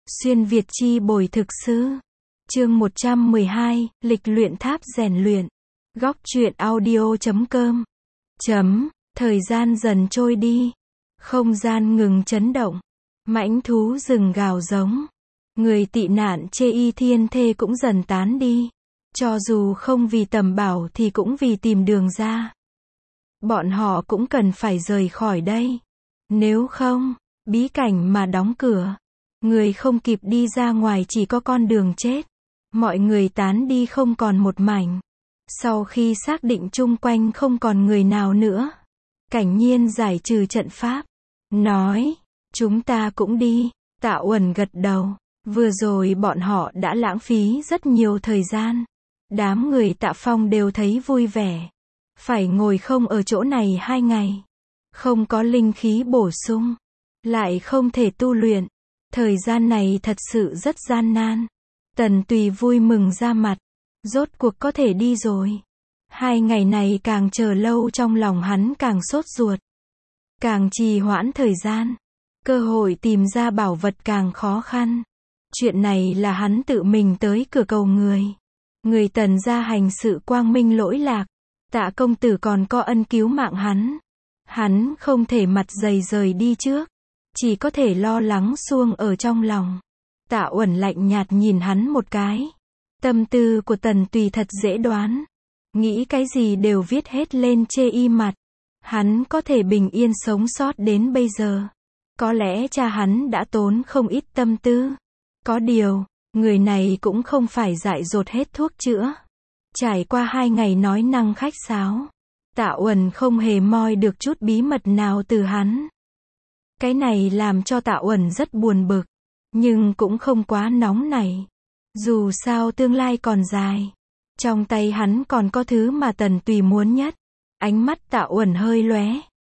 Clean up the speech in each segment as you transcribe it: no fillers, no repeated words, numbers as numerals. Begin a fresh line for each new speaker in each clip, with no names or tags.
Xuyên Việt chi bồi thực sư. Chương 112, lịch luyện tháp rèn luyện. Góc truyện audio.com. Thời gian dần trôi đi. Không gian ngừng chấn động. Mãnh thú rừng gào giống. Người tị nạn chê y thiên thê cũng dần tán đi. Cho dù không vì tầm bảo thì cũng vì tìm đường ra. Bọn họ cũng cần phải rời khỏi đây. Nếu không, bí cảnh mà đóng cửa. Người không kịp đi ra ngoài chỉ có con đường chết. Mọi người tán đi không còn một mảnh. Sau khi xác định chung quanh không còn người nào nữa, Cảnh Nhiên giải trừ trận pháp. Nói, chúng ta cũng đi. Tạ Uẩn gật đầu. Vừa rồi bọn họ đã lãng phí rất nhiều thời gian. Đám người Tạ Phong đều thấy vui vẻ. Phải ngồi không ở chỗ này 2 ngày. Không có linh khí bổ sung. Lại không thể tu luyện. Thời gian này thật sự rất gian nan. Tần Tùy vui mừng ra mặt. Rốt cuộc có thể đi rồi. 2 ngày này càng chờ lâu trong lòng hắn càng sốt ruột. Càng trì hoãn thời gian. Cơ hội tìm ra bảo vật càng khó khăn. Chuyện này là hắn tự mình tới cửa cầu người. Người Tần gia hành sự quang minh lỗi lạc. Tạ công tử còn có ân cứu mạng hắn. Hắn không thể mặt dày rời đi trước. Chỉ có thể lo lắng suông ở trong lòng. Tạ Uẩn lạnh nhạt nhìn hắn một cái. Tâm tư của Tần Tùy thật dễ đoán. Nghĩ cái gì đều viết hết lên chê y mặt. Hắn có thể bình yên sống sót đến bây giờ. Có lẽ cha hắn đã tốn không ít tâm tư. Có điều, người này cũng không phải dại dột hết thuốc chữa. Trải qua 2 ngày nói năng khách sáo, Tạ Uẩn không hề moi được chút bí mật nào từ hắn. Cái này làm cho Tạ Uẩn rất buồn bực, nhưng cũng không quá nóng nảy. Dù sao tương lai còn dài. Trong tay hắn còn có thứ mà Tần Tùy muốn nhất. Ánh mắt Tạ Uẩn hơi lóe.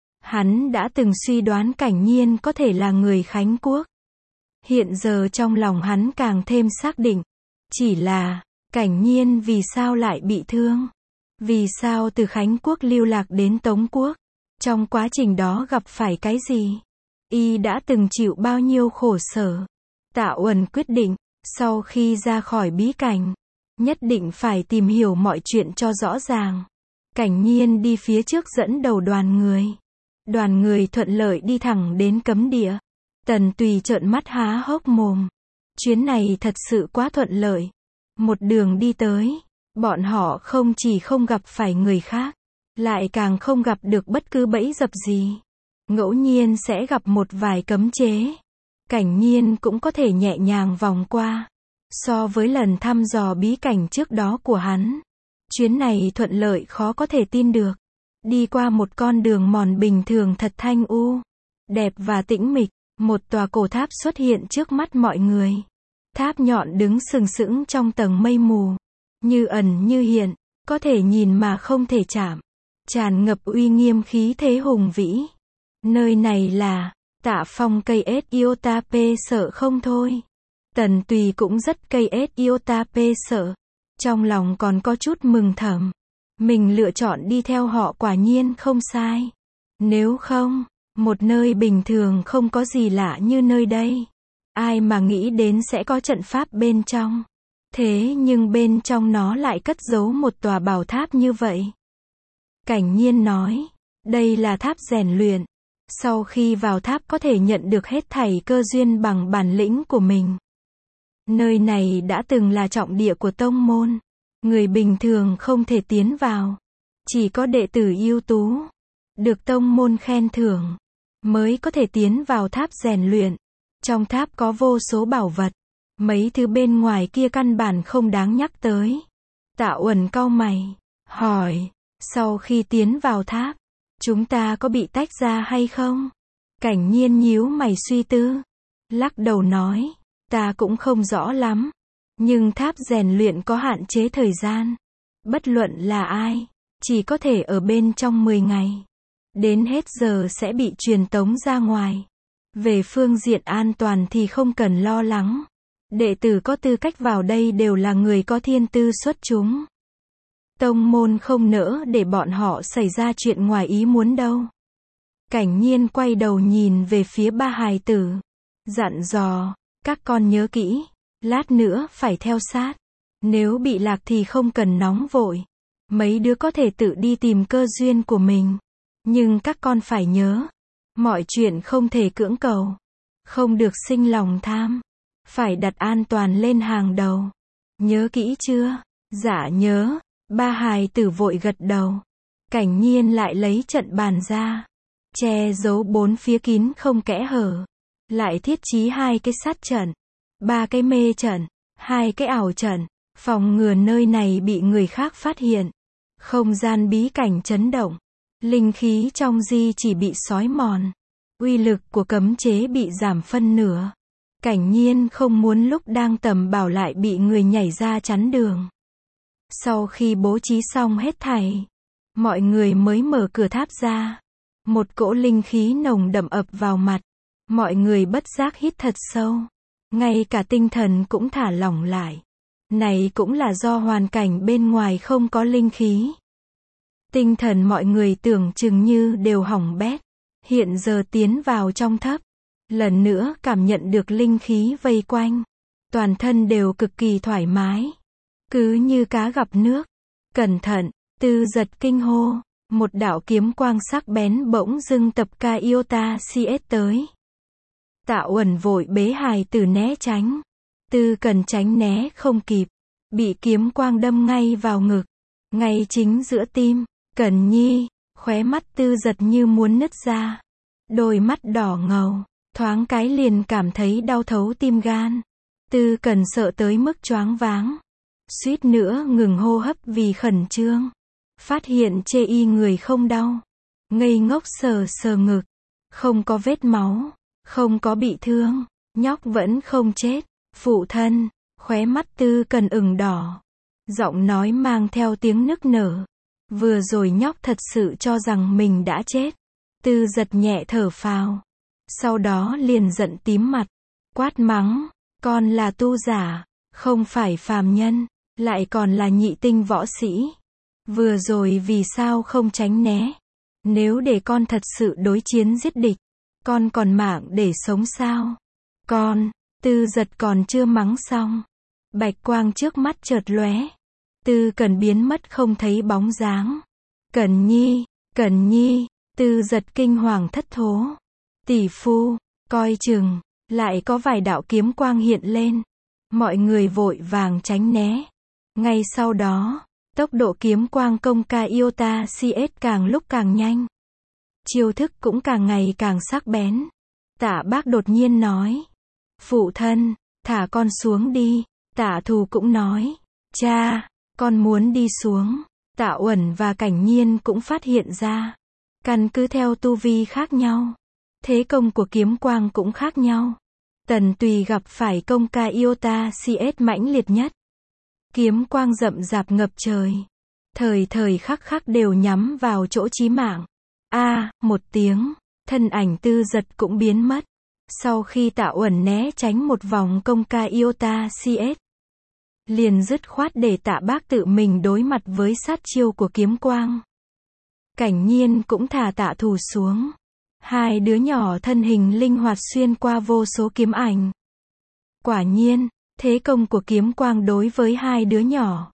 Hắn đã từng suy đoán Cảnh Nhiên có thể là người Khánh Quốc. Hiện giờ trong lòng hắn càng thêm xác định. Chỉ là, Cảnh Nhiên vì sao lại bị thương? Vì sao từ Khánh Quốc lưu lạc đến Tống Quốc? Trong quá trình đó gặp phải cái gì? Y đã từng chịu bao nhiêu khổ sở? Tạ Uẩn quyết định, sau khi ra khỏi bí cảnh, nhất định phải tìm hiểu mọi chuyện cho rõ ràng. Cảnh Nhiên đi phía trước dẫn đầu đoàn người. Đoàn người thuận lợi đi thẳng đến cấm địa. Tần Tùy trợn mắt há hốc mồm. Chuyến này thật sự quá thuận lợi. Một đường đi tới, bọn họ không chỉ không gặp phải người khác, lại càng không gặp được bất cứ bẫy dập gì. Ngẫu nhiên sẽ gặp một vài cấm chế. Cảnh Nhiên cũng có thể nhẹ nhàng vòng qua. So với lần thăm dò bí cảnh trước đó của hắn, chuyến này thuận lợi khó có thể tin được. Đi qua một con đường mòn bình thường thật thanh u, đẹp và tĩnh mịch, một tòa cổ tháp xuất hiện trước mắt mọi người. Tháp nhọn đứng sừng sững trong tầng mây mù, như ẩn như hiện, có thể nhìn mà không thể chạm, tràn ngập uy nghiêm khí thế hùng vĩ. Nơi này là, Tạ Phong cây ết iota p sợ không thôi. Tần Tùy cũng rất cây ết iota p sợ. Trong lòng còn có chút mừng thầm. Mình lựa chọn đi theo họ quả nhiên không sai. Nếu không, một nơi bình thường không có gì lạ như nơi đây. Ai mà nghĩ đến sẽ có trận pháp bên trong. Thế nhưng bên trong nó lại cất giấu một tòa bảo tháp như vậy. Cảnh Nhiên nói, đây là tháp rèn luyện. Sau khi vào tháp có thể nhận được hết thảy cơ duyên bằng bản lĩnh của mình. Nơi này đã từng là trọng địa của tông môn. Người bình thường không thể tiến vào. Chỉ có đệ tử ưu tú, được tông môn khen thưởng, mới có thể tiến vào tháp rèn luyện. Trong tháp có vô số bảo vật. Mấy thứ bên ngoài kia căn bản không đáng nhắc tới. Tạ Uẩn cau mày, hỏi, sau khi tiến vào tháp, chúng ta có bị tách ra hay không? Cảnh Nhiên nhíu mày suy tư. Lắc đầu nói, ta cũng không rõ lắm. Nhưng tháp rèn luyện có hạn chế thời gian. Bất luận là ai, chỉ có thể ở bên trong 10 ngày. Đến hết giờ sẽ bị truyền tống ra ngoài. Về phương diện an toàn thì không cần lo lắng. Đệ tử có tư cách vào đây đều là người có thiên tư xuất chúng. Tông môn không nỡ để bọn họ xảy ra chuyện ngoài ý muốn đâu. Cảnh Nhiên quay đầu nhìn về phía ba hài tử. Dặn dò, Các con nhớ kỹ, lát nữa phải theo sát. Nếu bị lạc thì không cần nóng vội. Mấy đứa có thể tự đi tìm cơ duyên của mình. Nhưng các con phải nhớ, mọi chuyện không thể cưỡng cầu. Không được sinh lòng tham. Phải đặt an toàn lên hàng đầu. Nhớ kỹ chưa? Dạ nhớ. Ba hài tử vội gật đầu. Cảnh Nhiên lại lấy trận bàn ra. Che giấu bốn phía kín không kẽ hở. Lại thiết trí 2 cái sát trận. 3 cái mê trận. 2 cái ảo trận. Phòng ngừa nơi này bị người khác phát hiện. Không gian bí cảnh chấn động. Linh khí trong di chỉ bị xói mòn. Uy lực của cấm chế bị giảm phân nửa. Cảnh Nhiên không muốn lúc đang tầm bảo lại bị người nhảy ra chắn đường. Sau khi bố trí xong hết thảy, mọi người mới mở cửa tháp ra. Một cỗ linh khí nồng đậm ập vào mặt. Mọi người bất giác hít thật sâu. Ngay cả tinh thần cũng thả lỏng lại. Này cũng là do hoàn cảnh bên ngoài không có linh khí. Tinh thần mọi người tưởng chừng như đều hỏng bét. Hiện giờ tiến vào trong tháp. Lần nữa cảm nhận được linh khí vây quanh. Toàn thân đều cực kỳ thoải mái. Cứ như cá gặp nước. Cẩn thận, Tư Giật kinh hô. Một đạo kiếm quang sắc bén bỗng dưng tập ca Iota CS tới. Tạ Uẩn vội bế hài tử né tránh. Tư Cần tránh né không kịp. Bị kiếm quang đâm ngay vào ngực. Ngay chính giữa tim. Cần Nhi, khóe mắt Tư Giật như muốn nứt ra. Đôi mắt đỏ ngầu. Thoáng cái liền cảm thấy đau thấu tim gan. Tư Cần sợ tới mức choáng váng. Suýt nữa ngừng hô hấp vì khẩn trương. Phát hiện chê y người không đau. Ngây ngốc sờ sờ ngực. Không có vết máu. Không có bị thương. Nhóc vẫn không chết. Phụ thân. Khóe mắt Tư Cần ửng đỏ. Giọng nói mang theo tiếng nức nở. Vừa rồi nhóc thật sự cho rằng mình đã chết. Tư Giật nhẹ thở phào. Sau đó liền giận tím mặt. Quát mắng. Con là tu giả. Không phải phàm nhân. Lại còn là nhị tinh võ sĩ. Vừa rồi vì sao không tránh né? Nếu để con thật sự đối chiến giết địch, con còn mạng để sống sao? Con, Tư Giật còn chưa mắng xong. Bạch quang trước mắt chợt lóe. Tư Cần biến mất không thấy bóng dáng. Cần Nhi, Tư Giật kinh hoàng thất thố. Tỷ phu, coi chừng, lại có vài đạo kiếm quang hiện lên. Mọi người vội vàng tránh né. Ngay sau đó, tốc độ kiếm quang công ca Iota CS càng lúc càng nhanh. Chiêu thức cũng càng ngày càng sắc bén. Tạ Bác đột nhiên nói. Phụ thân, thả con xuống đi. Tạ Thù cũng nói. Cha, con muốn đi xuống. Tạ Uẩn và Cảnh Nhiên cũng phát hiện ra. Căn cứ theo tu vi khác nhau. Thế công của kiếm quang cũng khác nhau. Tần Tùy gặp phải công ca Iota CS mãnh liệt nhất. Kiếm quang rậm rạp ngập trời. Thời khắc khắc đều nhắm vào chỗ chí mạng. Một tiếng, thân ảnh Tư Giật cũng biến mất. Sau khi Tạ Uẩn né tránh một vòng công ca Iota CS, liền dứt khoát để Tạ Bác tự mình đối mặt với sát chiêu của kiếm quang. Cảnh Nhiên cũng thả Tạ Thù xuống. Hai đứa nhỏ thân hình linh hoạt xuyên qua vô số kiếm ảnh. Quả nhiên, thế công của kiếm quang đối với hai đứa nhỏ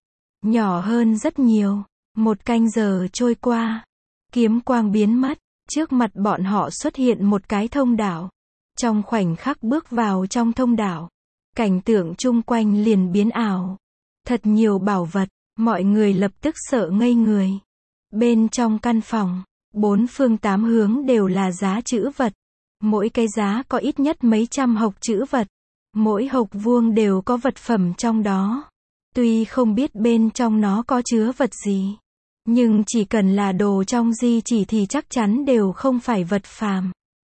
hơn rất nhiều. 1 canh giờ trôi qua, kiếm quang biến mất, trước mặt bọn họ xuất hiện một cái thông đạo. Trong khoảnh khắc bước vào trong thông đạo, cảnh tượng chung quanh liền biến ảo. Thật nhiều bảo vật, mọi người lập tức sợ ngây người. Bên trong căn phòng, 4 phương 8 hướng đều là giá trữ vật. Mỗi cái giá có ít nhất mấy trăm hộc trữ vật. Mỗi hộc vuông đều có vật phẩm trong đó. Tuy không biết bên trong nó có chứa vật gì, nhưng chỉ cần là đồ trong di chỉ thì chắc chắn đều không phải vật phàm.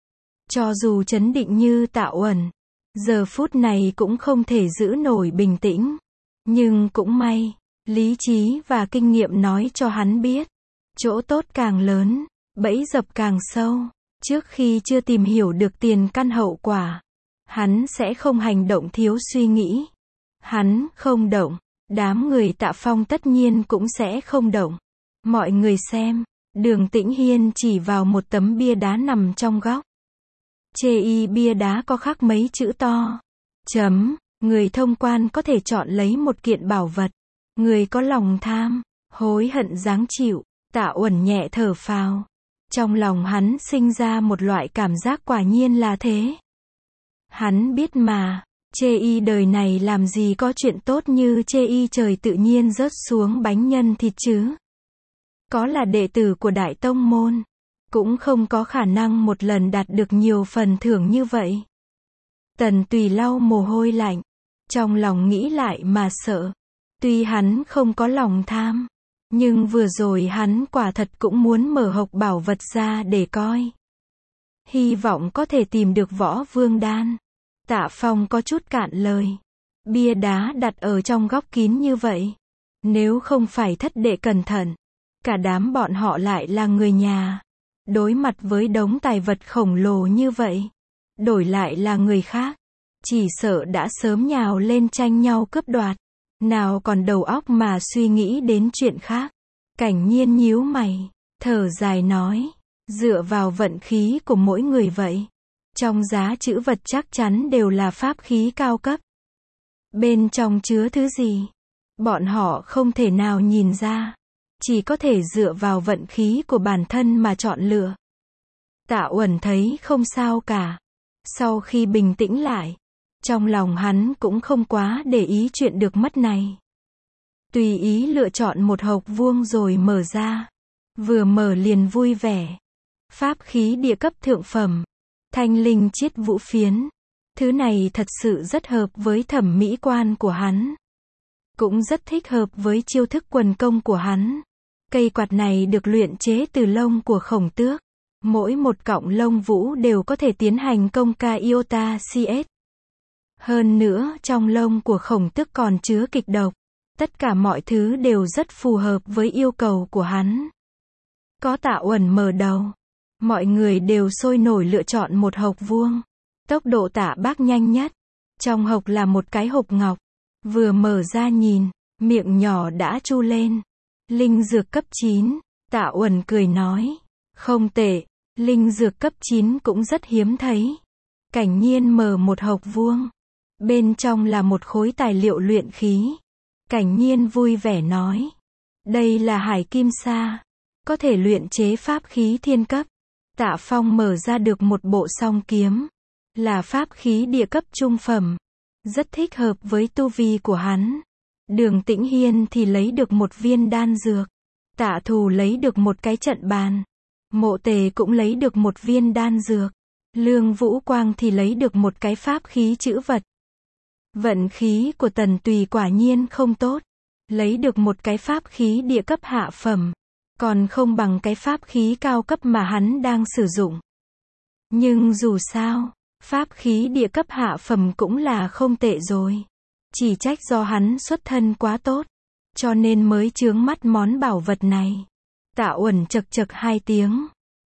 Cho dù trấn định như Tạ Uẩn, giờ phút này cũng không thể giữ nổi bình tĩnh. Nhưng cũng may, lý trí và kinh nghiệm nói cho hắn biết, chỗ tốt càng lớn, bẫy dập càng sâu. Trước khi chưa tìm hiểu được tiền căn hậu quả, hắn sẽ không hành động thiếu suy nghĩ. Hắn không động, đám người Tạ Phong tất nhiên cũng sẽ không động. Mọi người xem, Đường Tĩnh Hiên chỉ vào một tấm bia đá nằm trong góc. Chê y bia đá có khắc mấy chữ to. Người thông quan có thể chọn lấy một kiện bảo vật. Người có lòng tham, hối hận giáng chịu. Tạ Uẩn nhẹ thở phào. Trong lòng hắn sinh ra một loại cảm giác quả nhiên là thế. Hắn biết mà, chê y đời này làm gì có chuyện tốt như chê y trời tự nhiên rớt xuống bánh nhân thịt chứ. Có là đệ tử của Đại Tông Môn, cũng không có khả năng một lần đạt được nhiều phần thưởng như vậy. Tần Tùy lau mồ hôi lạnh, trong lòng nghĩ lại mà sợ. Tuy hắn không có lòng tham, nhưng vừa rồi hắn quả thật cũng muốn mở hộc bảo vật ra để coi. Hy vọng có thể tìm được Võ Vương Đan. Tạ Phong có chút cạn lời. Bia đá đặt ở trong góc kín như vậy. Nếu không phải thất đệ cẩn thận, cả đám bọn họ lại là người nhà. Đối mặt với đống tài vật khổng lồ như vậy, đổi lại là người khác, chỉ sợ đã sớm nhào lên tranh nhau cướp đoạt. Nào còn đầu óc mà suy nghĩ đến chuyện khác. Cảnh Nhiên nhíu mày, thở dài nói, dựa vào vận khí của mỗi người vậy. Trong giá trữ vật chắc chắn đều là pháp khí cao cấp. Bên trong chứa thứ gì? Bọn họ không thể nào nhìn ra. Chỉ có thể dựa vào vận khí của bản thân mà chọn lựa. Tạ Uẩn thấy không sao cả. Sau khi bình tĩnh lại, trong lòng hắn cũng không quá để ý chuyện được mất này. Tùy ý lựa chọn một hộc vuông rồi mở ra. Vừa mở liền vui vẻ. Pháp khí địa cấp thượng phẩm. Thanh linh chiết vũ phiến. Thứ này thật sự rất hợp với thẩm mỹ quan của hắn. Cũng rất thích hợp với chiêu thức quần công của hắn. Cây quạt này được luyện chế từ lông của khổng tước. Mỗi một cọng lông vũ đều có thể tiến hành công ca iota CS. Hơn nữa, trong lông của khổng tước còn chứa kịch độc. Tất cả mọi thứ đều rất phù hợp với yêu cầu của hắn. Có Tạ Uẩn mở đầu, mọi người đều sôi nổi lựa chọn một hộc vuông. Tốc độ Tạ Bác nhanh nhất. Trong hộc là một cái hộp ngọc. Vừa mở ra nhìn, miệng nhỏ đã chu lên. Linh dược cấp 9, Tạ Uẩn cười nói. Không tệ, linh dược cấp 9 cũng rất hiếm thấy. Cảnh Nhiên mở một hộc vuông. Bên trong là một khối tài liệu luyện khí. Cảnh Nhiên vui vẻ nói. Đây là hải kim sa. Có thể luyện chế pháp khí thiên cấp. Tạ Phong mở ra được một bộ song kiếm. Là pháp khí địa cấp trung phẩm. Rất thích hợp với tu vi của hắn. Đường Tĩnh Hiên thì lấy được một viên đan dược. Tạ Thù lấy được một cái trận bàn. Mộ Tề cũng lấy được một viên đan dược. Lương Vũ Quang thì lấy được một cái pháp khí trữ vật. Vận khí của Tần Tùy quả nhiên không tốt. Lấy được một cái pháp khí địa cấp hạ phẩm. Còn không bằng cái pháp khí cao cấp mà hắn đang sử dụng. Nhưng dù sao, pháp khí địa cấp hạ phẩm cũng là không tệ rồi. Chỉ trách do hắn xuất thân quá tốt, cho nên mới chướng mắt món bảo vật này. Tạ Uẩn chậc chậc 2 tiếng.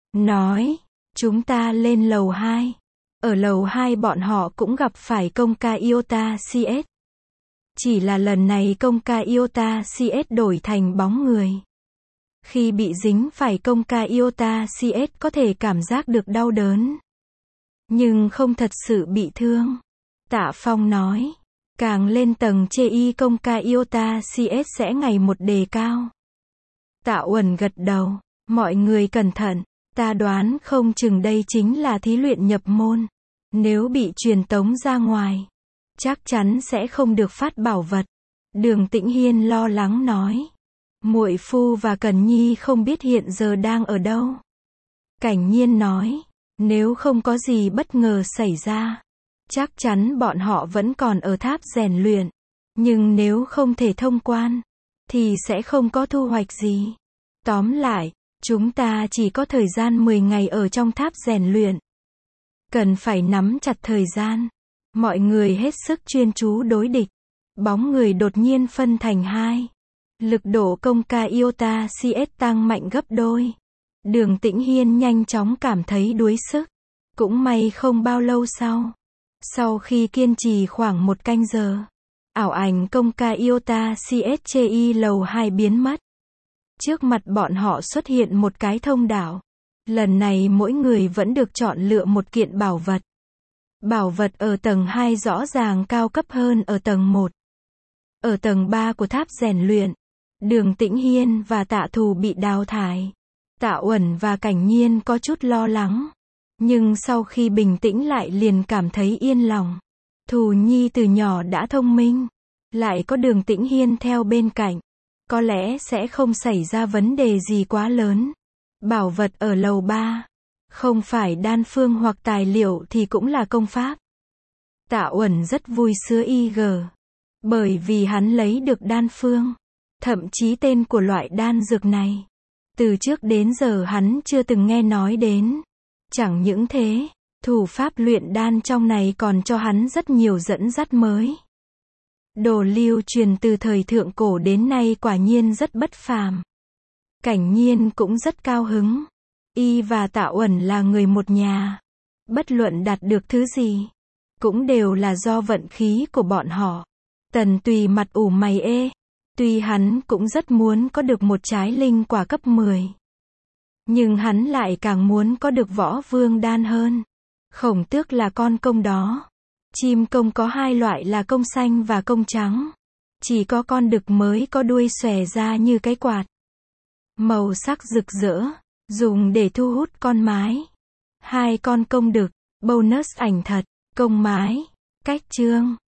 Nói, chúng ta lên lầu 2. Ở lầu 2 bọn họ cũng gặp phải công ca Iota CS. Chỉ là lần này công ca Iota CS đổi thành bóng người. Khi bị dính phải công ca Iota CS có thể cảm giác được đau đớn. Nhưng không thật sự bị thương. Tạ Phong nói, càng lên tầng chê y công ca Iota CS sẽ ngày một đề cao. Tạ Uẩn gật đầu, mọi người cẩn thận, ta đoán không chừng đây chính là thí luyện nhập môn. Nếu bị truyền tống ra ngoài, chắc chắn sẽ không được phát bảo vật. Đường Tĩnh Hiên lo lắng nói. Muội phu và Cần Nhi không biết hiện giờ đang ở đâu. Cảnh Nhiên nói, nếu không có gì bất ngờ xảy ra, chắc chắn bọn họ vẫn còn ở tháp rèn luyện. Nhưng nếu không thể thông quan, thì sẽ không có thu hoạch gì. Tóm lại, chúng ta chỉ có thời gian 10 ngày ở trong tháp rèn luyện. Cần phải nắm chặt thời gian. Mọi người hết sức chuyên chú đối địch. Bóng người đột nhiên phân thành 2. Lực độ công ca Iota CS tăng mạnh gấp đôi. Đường Tĩnh Hiên nhanh chóng cảm thấy đuối sức. Cũng may không bao lâu sau khi kiên trì khoảng 1 canh giờ, ảo ảnh công ca Iota CS chê lầu 2 biến mất. Trước mặt bọn họ xuất hiện một cái thông đạo. Lần này mỗi người vẫn được chọn lựa một kiện bảo vật. Bảo vật ở tầng 2 rõ ràng cao cấp hơn ở tầng 1. Ở tầng 3 của tháp rèn luyện, Đường Tĩnh Hiên và Tạ Thù bị đào thải. Tạ Uẩn và Cảnh Nhiên có chút lo lắng. Nhưng sau khi bình tĩnh lại liền cảm thấy yên lòng. Thù Nhi từ nhỏ đã thông minh. Lại có Đường Tĩnh Hiên theo bên cạnh. Có lẽ sẽ không xảy ra vấn đề gì quá lớn. Bảo vật ở lầu 3. Không phải đan phương hoặc tài liệu thì cũng là công pháp. Tạ Uẩn rất vui sướng IG. Bởi vì hắn lấy được đan phương. Thậm chí tên của loại đan dược này. Từ trước đến giờ hắn chưa từng nghe nói đến. Chẳng những thế, thủ pháp luyện đan trong này còn cho hắn rất nhiều dẫn dắt mới. Đồ lưu truyền từ thời thượng cổ đến nay quả nhiên rất bất phàm. Cảnh Nhiên cũng rất cao hứng. Y và Tạ Uẩn là người một nhà. Bất luận đạt được thứ gì, cũng đều là do vận khí của bọn họ. Tần Tùy mặt ủ mày ê. Tuy hắn cũng rất muốn có được một trái linh quả cấp 10. Nhưng hắn lại càng muốn có được võ vương đan hơn. Khổng Tước là con công đó. Chim công có hai loại là công xanh và công trắng. Chỉ có con đực mới có đuôi xòe ra như cái quạt. Màu sắc rực rỡ, dùng để thu hút con mái. 2 con công đực, bonus ảnh thật, công mái, cách chương.